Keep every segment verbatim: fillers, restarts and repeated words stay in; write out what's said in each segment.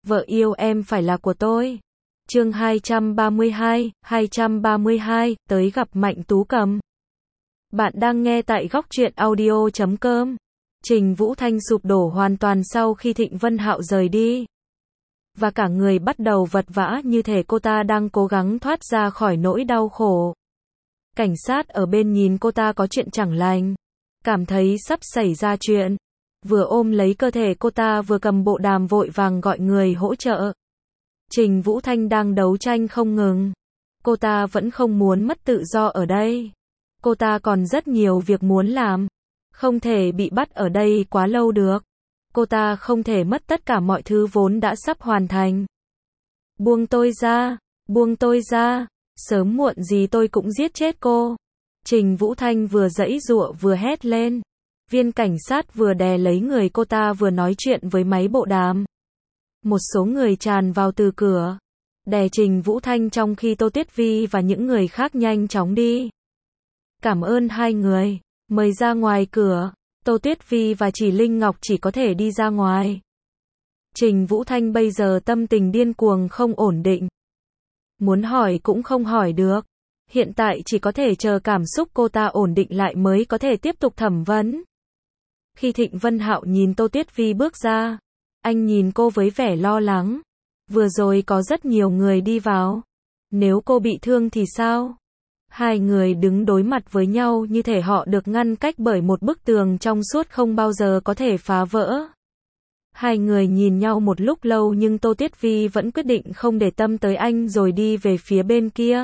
Vợ yêu em phải là của tôi. Chương hai trăm ba mươi hai, hai trăm ba mươi hai, tới gặp Mạnh Tú Cầm. Bạn đang nghe tại góc truyện audio chấm com. Trình Vũ Thanh sụp đổ hoàn toàn sau khi Thịnh Vân Hạo rời đi. Và cả người bắt đầu vật vã như thể cô ta đang cố gắng thoát ra khỏi nỗi đau khổ. Cảnh sát ở bên nhìn cô ta có chuyện chẳng lành. Cảm thấy sắp xảy ra chuyện. Vừa ôm lấy cơ thể cô ta vừa cầm bộ đàm vội vàng gọi người hỗ trợ. Trình Vũ Thanh đang đấu tranh không ngừng. Cô ta vẫn không muốn mất tự do ở đây. Cô ta còn rất nhiều việc muốn làm. Không thể bị bắt ở đây quá lâu được. Cô ta không thể mất tất cả mọi thứ vốn đã sắp hoàn thành. Buông tôi ra, buông tôi ra, sớm muộn gì tôi cũng giết chết cô. Trình Vũ Thanh vừa giãy giụa vừa hét lên. Viên cảnh sát vừa đè lấy người cô ta vừa nói chuyện với máy bộ đàm. Một số người tràn vào từ cửa, đè Trình Vũ Thanh trong khi Tô Tuyết Vi và những người khác nhanh chóng đi. Cảm ơn hai người, mời ra ngoài cửa. Tô Tuyết Vi và Chỉ Linh Ngọc chỉ có thể đi ra ngoài. Trình Vũ Thanh bây giờ tâm tình điên cuồng không ổn định. Muốn hỏi cũng không hỏi được. Hiện tại chỉ có thể chờ cảm xúc cô ta ổn định lại mới có thể tiếp tục thẩm vấn. Khi Thịnh Vân Hạo nhìn Tô Tuyết Vi bước ra, anh nhìn cô với vẻ lo lắng. Vừa rồi có rất nhiều người đi vào. Nếu cô bị thương thì sao? Hai người đứng đối mặt với nhau như thể họ được ngăn cách bởi một bức tường trong suốt không bao giờ có thể phá vỡ. Hai người nhìn nhau một lúc lâu nhưng Tô Tuyết Vi vẫn quyết định không để tâm tới anh rồi đi về phía bên kia.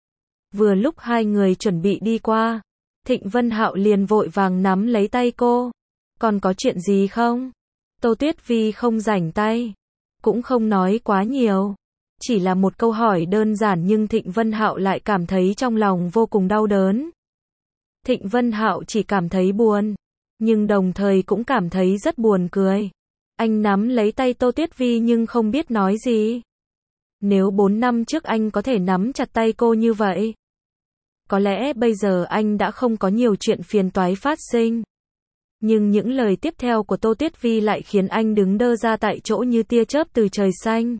Vừa lúc hai người chuẩn bị đi qua, Thịnh Vân Hạo liền vội vàng nắm lấy tay cô. Còn có chuyện gì không? Tô Tuyết Vi không rảnh tay, cũng không nói quá nhiều. Chỉ là một câu hỏi đơn giản nhưng Thịnh Vân Hạo lại cảm thấy trong lòng vô cùng đau đớn. Thịnh Vân Hạo chỉ cảm thấy buồn, nhưng đồng thời cũng cảm thấy rất buồn cười. Anh nắm lấy tay Tô Tuyết Vi nhưng không biết nói gì. Nếu bốn năm trước anh có thể nắm chặt tay cô như vậy, có lẽ bây giờ anh đã không có nhiều chuyện phiền toái phát sinh. Nhưng những lời tiếp theo của Tô Tuyết Vi lại khiến anh đứng đơ ra tại chỗ như tia chớp từ trời xanh.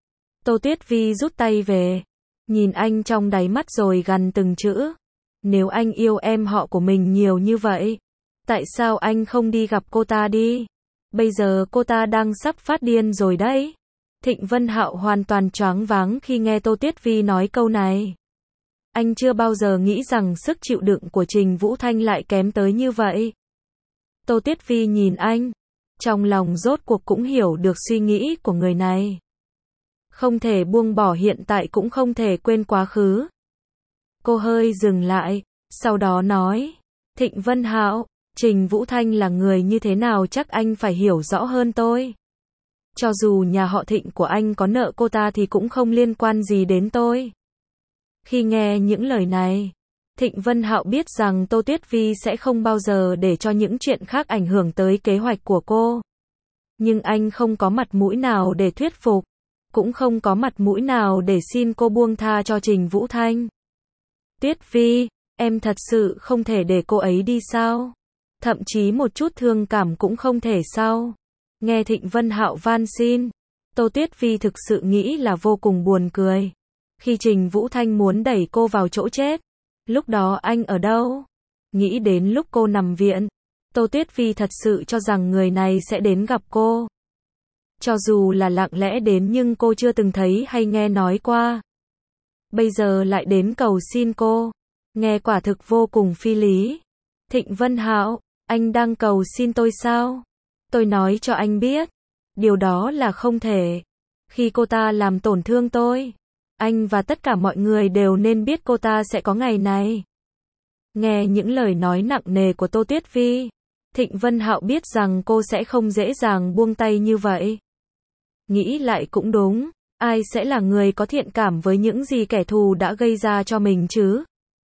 Tô Tuyết Vi rút tay về, nhìn anh trong đáy mắt rồi gằn từng chữ. Nếu anh yêu em họ của mình nhiều như vậy, tại sao anh không đi gặp cô ta đi? Bây giờ cô ta đang sắp phát điên rồi đấy. Thịnh Vân Hạo hoàn toàn choáng váng khi nghe Tô Tuyết Vi nói câu này. Anh chưa bao giờ nghĩ rằng sức chịu đựng của Trình Vũ Thanh lại kém tới như vậy. Tô Tuyết Vi nhìn anh, trong lòng rốt cuộc cũng hiểu được suy nghĩ của người này. Không thể buông bỏ hiện tại cũng không thể quên quá khứ. Cô hơi dừng lại, sau đó nói, Thịnh Vân Hạo, Trình Vũ Thanh là người như thế nào chắc anh phải hiểu rõ hơn tôi. Cho dù nhà họ Thịnh của anh có nợ cô ta thì cũng không liên quan gì đến tôi. Khi nghe những lời này, Thịnh Vân Hạo biết rằng Tô Tuyết Vi sẽ không bao giờ để cho những chuyện khác ảnh hưởng tới kế hoạch của cô. Nhưng anh không có mặt mũi nào để thuyết phục, cũng không có mặt mũi nào để xin cô buông tha cho Trình Vũ Thanh. Tuyết Vi, em thật sự không thể để cô ấy đi sao? Thậm chí một chút thương cảm cũng không thể sao? Nghe Thịnh Vân Hạo van xin, Tô Tuyết Vi thực sự nghĩ là vô cùng buồn cười. Khi Trình Vũ Thanh muốn đẩy cô vào chỗ chết, lúc đó anh ở đâu? Nghĩ đến lúc cô nằm viện, Tô Tuyết Vi thật sự cho rằng người này sẽ đến gặp cô. Cho dù là lặng lẽ đến nhưng cô chưa từng thấy hay nghe nói qua. Bây giờ lại đến cầu xin cô. Nghe quả thực vô cùng phi lý. Thịnh Vân Hạo, anh đang cầu xin tôi sao? Tôi nói cho anh biết, điều đó là không thể. Khi cô ta làm tổn thương tôi, anh và tất cả mọi người đều nên biết cô ta sẽ có ngày này. Nghe những lời nói nặng nề của Tô Tuyết Vi, Thịnh Vân Hạo biết rằng cô sẽ không dễ dàng buông tay như vậy. Nghĩ lại cũng đúng, ai sẽ là người có thiện cảm với những gì kẻ thù đã gây ra cho mình chứ?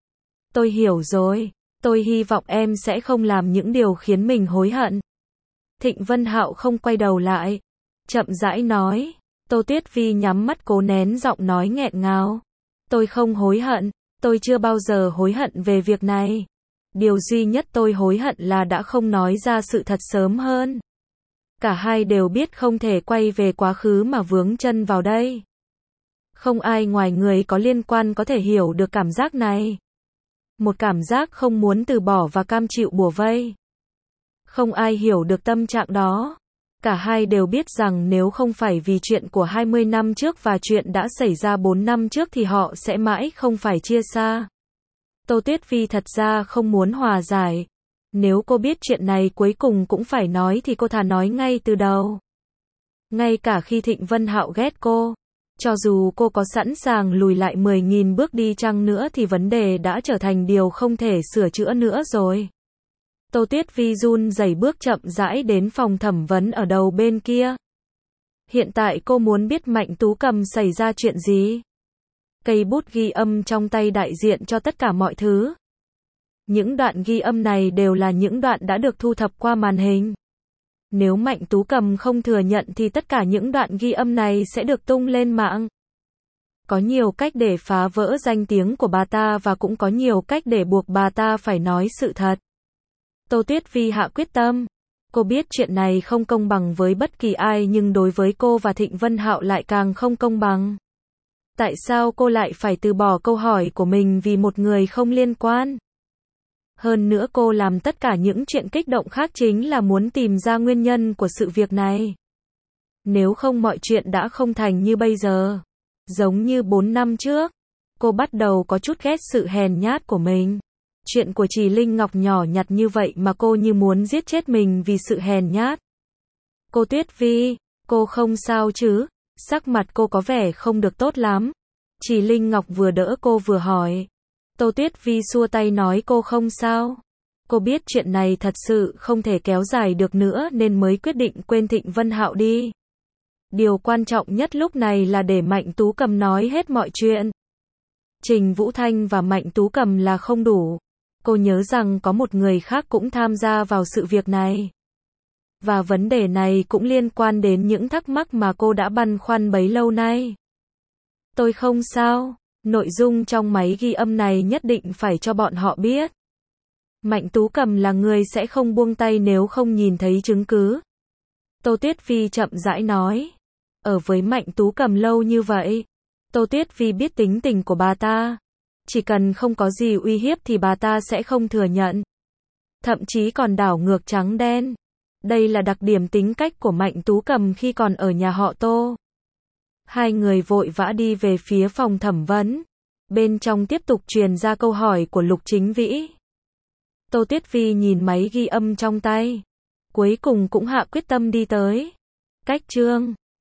Tôi hiểu rồi, tôi hy vọng em sẽ không làm những điều khiến mình hối hận. Thịnh Vân Hạo không quay đầu lại, chậm rãi nói. Tô Tuyết Vi nhắm mắt cố nén giọng nói nghẹn ngào. Tôi không hối hận, tôi chưa bao giờ hối hận về việc này. Điều duy nhất tôi hối hận là đã không nói ra sự thật sớm hơn. Cả hai đều biết không thể quay về quá khứ mà vướng chân vào đây. Không ai ngoài người có liên quan có thể hiểu được cảm giác này. Một cảm giác không muốn từ bỏ và cam chịu bủa vây. Không ai hiểu được tâm trạng đó. Cả hai đều biết rằng nếu không phải vì chuyện của hai mươi năm trước và chuyện đã xảy ra bốn năm trước thì họ sẽ mãi không phải chia xa. Tô Tuyết Vi thật ra không muốn hòa giải. Nếu cô biết chuyện này cuối cùng cũng phải nói thì cô thà nói ngay từ đầu. Ngay cả khi Thịnh Vân Hạo ghét cô, cho dù cô có sẵn sàng lùi lại mười nghìn bước đi chăng nữa thì vấn đề đã trở thành điều không thể sửa chữa nữa rồi. Tô Tuyết Vi run rẩy bước chậm rãi đến phòng thẩm vấn ở đầu bên kia. Hiện tại cô muốn biết Mạnh Tú Cầm xảy ra chuyện gì. Cây bút ghi âm trong tay đại diện cho tất cả mọi thứ. Những đoạn ghi âm này đều là những đoạn đã được thu thập qua màn hình. Nếu Mạnh Tú Cầm không thừa nhận thì tất cả những đoạn ghi âm này sẽ được tung lên mạng. Có nhiều cách để phá vỡ danh tiếng của bà ta và cũng có nhiều cách để buộc bà ta phải nói sự thật. Tô Tuyết Vi hạ quyết tâm. Cô biết chuyện này không công bằng với bất kỳ ai nhưng đối với cô và Thịnh Vân Hạo lại càng không công bằng. Tại sao cô lại phải từ bỏ câu hỏi của mình vì một người không liên quan? Hơn nữa cô làm tất cả những chuyện kích động khác chính là muốn tìm ra nguyên nhân của sự việc này. Nếu không mọi chuyện đã không thành như bây giờ. Giống như bốn năm trước, cô bắt đầu có chút ghét sự hèn nhát của mình. Chuyện của Trì Linh Ngọc nhỏ nhặt như vậy mà cô như muốn giết chết mình vì sự hèn nhát. Cô Tuyết Vi, cô không sao chứ? Sắc mặt cô có vẻ không được tốt lắm. Trì Linh Ngọc vừa đỡ cô vừa hỏi. Tô Tuyết Vi xua tay nói cô không sao. Cô biết chuyện này thật sự không thể kéo dài được nữa nên mới quyết định quên Thịnh Vân Hạo đi. Điều quan trọng nhất lúc này là để Mạnh Tú Cầm nói hết mọi chuyện. Trình Vũ Thanh và Mạnh Tú Cầm là không đủ. Cô nhớ rằng có một người khác cũng tham gia vào sự việc này. Và vấn đề này cũng liên quan đến những thắc mắc mà cô đã băn khoăn bấy lâu nay. Tôi không sao. Nội dung trong máy ghi âm này nhất định phải cho bọn họ biết. Mạnh Tú Cầm là người sẽ không buông tay nếu không nhìn thấy chứng cứ. Tô Tuyết Vi chậm rãi nói. Ở với Mạnh Tú Cầm lâu như vậy, Tô Tuyết Vi biết tính tình của bà ta. Chỉ cần không có gì uy hiếp thì bà ta sẽ không thừa nhận. Thậm chí còn đảo ngược trắng đen. Đây là đặc điểm tính cách của Mạnh Tú Cầm khi còn ở nhà họ Tô. Hai người vội vã đi về phía phòng thẩm vấn. Bên trong tiếp tục truyền ra câu hỏi của Lục Chính Vĩ. Tô Tuyết Vi nhìn máy ghi âm trong tay. Cuối cùng cũng hạ quyết tâm đi tới. Cách chương